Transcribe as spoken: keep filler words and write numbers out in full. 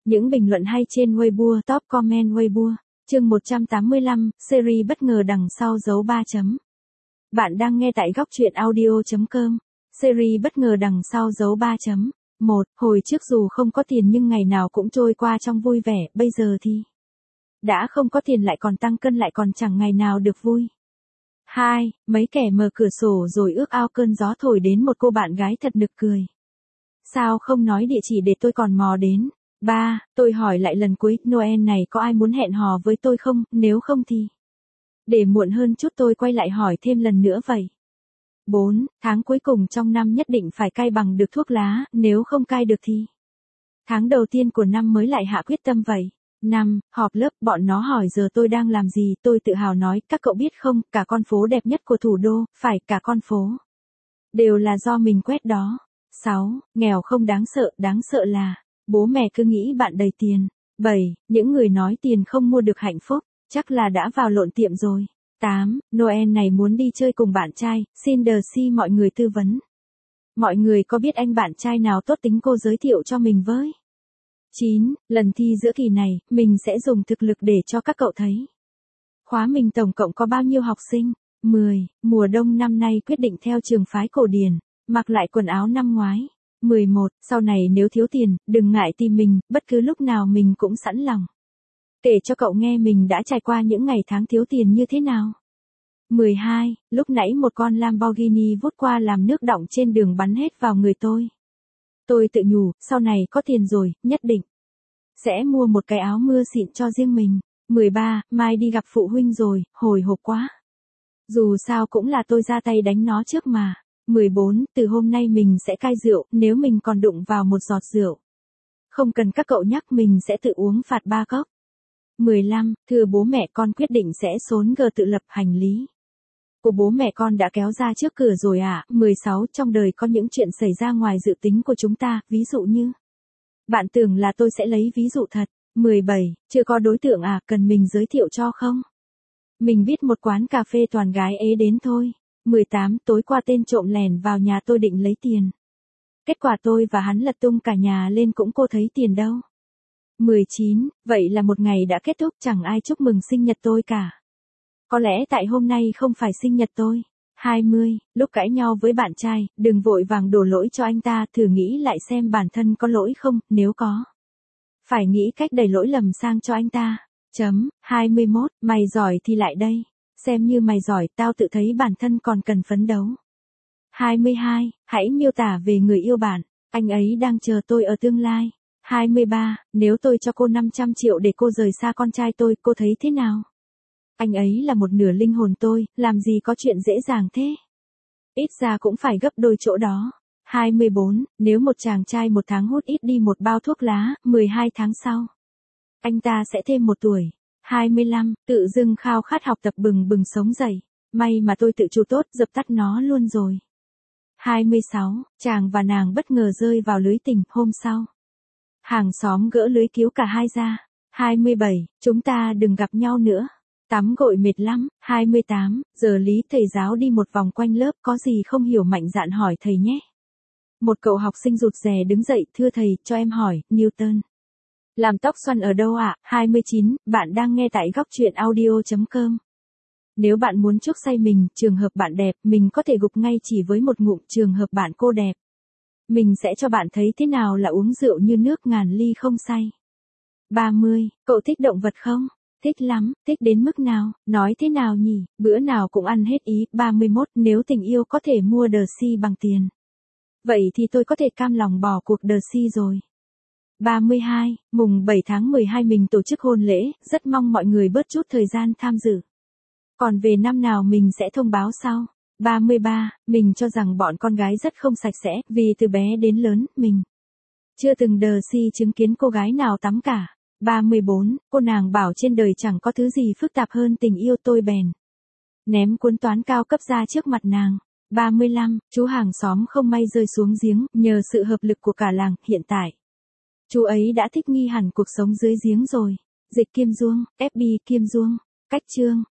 Những bình luận hay trên Weibo, top comment Weibo. Chương một trăm tám mươi lăm, series bất ngờ đằng sau dấu ba chấm. Bạn đang nghe tại góc truyện audio chấm com. Series bất ngờ đằng sau dấu ba chấm. một. Hồi trước dù không có tiền nhưng ngày nào cũng trôi qua trong vui vẻ, bây giờ thì đã không có tiền lại còn tăng cân lại còn chẳng ngày nào được vui. hai. Mấy kẻ mở cửa sổ rồi ước ao cơn gió thổi đến một cô bạn gái thật nực cười. Sao không nói địa chỉ để tôi còn mò đến? ba. Tôi hỏi lại lần cuối, Noel này có ai muốn hẹn hò với tôi không, nếu không thì để muộn hơn chút tôi quay lại hỏi thêm lần nữa vậy. bốn. Tháng cuối cùng trong năm nhất định phải cai bằng được thuốc lá, nếu không cai được thì tháng đầu tiên của năm mới lại hạ quyết tâm vậy. năm. Họp lớp, bọn nó hỏi giờ tôi đang làm gì, tôi tự hào nói, các cậu biết không, cả con phố đẹp nhất của thủ đô, phải cả con phố đều là do mình quét đó. sáu. Nghèo không đáng sợ, đáng sợ là bố mẹ cứ nghĩ bạn đầy tiền. bảy. Những người nói tiền không mua được hạnh phúc, chắc là đã vào lộn tiệm rồi. tám. Noel này muốn đi chơi cùng bạn trai, xin đờ si mọi người tư vấn. Mọi người có biết anh bạn trai nào tốt tính cô giới thiệu cho mình với. chín. Lần thi giữa kỳ này, mình sẽ dùng thực lực để cho các cậu thấy. Khóa mình tổng cộng có bao nhiêu học sinh? mười. Mùa đông năm nay quyết định theo trường phái cổ điển, mặc lại quần áo năm ngoái. mười một. Sau này nếu thiếu tiền, đừng ngại tìm mình, bất cứ lúc nào mình cũng sẵn lòng kể cho cậu nghe mình đã trải qua những ngày tháng thiếu tiền như thế nào. mười hai. Lúc nãy một con Lamborghini vút qua làm nước đọng trên đường bắn hết vào người tôi. Tôi tự nhủ, sau này có tiền rồi, nhất định sẽ mua một cái áo mưa xịn cho riêng mình. mười ba. Mai đi gặp phụ huynh rồi, hồi hộp quá. Dù sao cũng là tôi ra tay đánh nó trước mà. mười bốn. Từ hôm nay mình sẽ cai rượu, nếu mình còn đụng vào một giọt rượu, không cần các cậu nhắc mình sẽ tự uống phạt ba cốc. mười lăm. Thưa bố mẹ con quyết định sẽ xốn gờ tự lập hành lý của bố mẹ con đã kéo ra trước cửa rồi ạ. À. mười sáu. Trong đời có những chuyện xảy ra ngoài dự tính của chúng ta, ví dụ như bạn tưởng là tôi sẽ lấy ví dụ thật. mười bảy. Chưa có đối tượng à, cần mình giới thiệu cho không? Mình biết một quán cà phê toàn gái ế đến thôi. mười tám. Tối qua tên trộm lèn vào nhà tôi định lấy tiền. Kết quả tôi và hắn lật tung cả nhà lên cũng cô thấy tiền đâu. mười chín. Vậy là một ngày đã kết thúc, chẳng ai chúc mừng sinh nhật tôi cả. Có lẽ tại hôm nay không phải sinh nhật tôi. hai mươi. Lúc cãi nhau với bạn trai, đừng vội vàng đổ lỗi cho anh ta, thử nghĩ lại xem bản thân có lỗi không, nếu có, phải nghĩ cách đẩy lỗi lầm sang cho anh ta. Chấm. hai mươi mốt. Mày giỏi thì lại đây. Xem như mày giỏi, tao tự thấy bản thân còn cần phấn đấu. hai mươi hai. Hãy miêu tả về người yêu bạn. Anh ấy đang chờ tôi ở tương lai. hai mươi ba. Nếu tôi cho cô năm trăm triệu để cô rời xa con trai tôi, cô thấy thế nào? Anh ấy là một nửa linh hồn tôi, làm gì có chuyện dễ dàng thế? Ít ra cũng phải gấp đôi chỗ đó. hai mươi bốn. Nếu một chàng trai một tháng hút ít đi một bao thuốc lá, mười hai tháng sau anh ta sẽ thêm một tuổi. hai mươi lăm. Tự dưng khao khát học tập bừng bừng sống dậy. May mà tôi tự chủ tốt, dập tắt nó luôn rồi. hai mươi sáu. Chàng và nàng bất ngờ rơi vào lưới tình, hôm sau hàng xóm gỡ lưới cứu cả hai ra. hai mươi bảy. Chúng ta đừng gặp nhau nữa. Tắm gội mệt lắm. hai mươi tám. Giờ lý thầy giáo đi một vòng quanh lớp, có gì không hiểu mạnh dạn hỏi thầy nhé. Một cậu học sinh rụt rè đứng dậy, thưa thầy, cho em hỏi, Newton làm tóc xoăn ở đâu ạ? À? hai mươi chín. Bạn đang nghe tại góc truyện audio chấm com. Nếu bạn muốn chuốc say mình, trường hợp bạn đẹp, mình có thể gục ngay chỉ với một ngụm, trường hợp bạn cô đẹp, mình sẽ cho bạn thấy thế nào là uống rượu như nước ngàn ly không say. ba mươi. Cậu thích động vật không? Thích lắm, thích đến mức nào, nói thế nào nhỉ, bữa nào cũng ăn hết ý. ba mươi mốt. Nếu tình yêu có thể mua đờ si bằng tiền, vậy thì tôi có thể cam lòng bỏ cuộc đờ si rồi. ba mươi hai. Mùng bảy tháng mười hai mình tổ chức hôn lễ, rất mong mọi người bớt chút thời gian tham dự. Còn về năm nào mình sẽ thông báo sau. ba mươi ba. Mình cho rằng bọn con gái rất không sạch sẽ, vì từ bé đến lớn, mình chưa từng đờ si chứng kiến cô gái nào tắm cả. ba mươi bốn. Cô nàng bảo trên đời chẳng có thứ gì phức tạp hơn tình yêu, tôi bèn ném cuốn toán cao cấp ra trước mặt nàng. ba mươi lăm. Chú hàng xóm không may rơi xuống giếng, nhờ sự hợp lực của cả làng, hiện tại chú ấy đã thích nghi hẳn cuộc sống dưới giếng rồi. Dịch Kim Duông, ép bê Kim Duông, cách chương.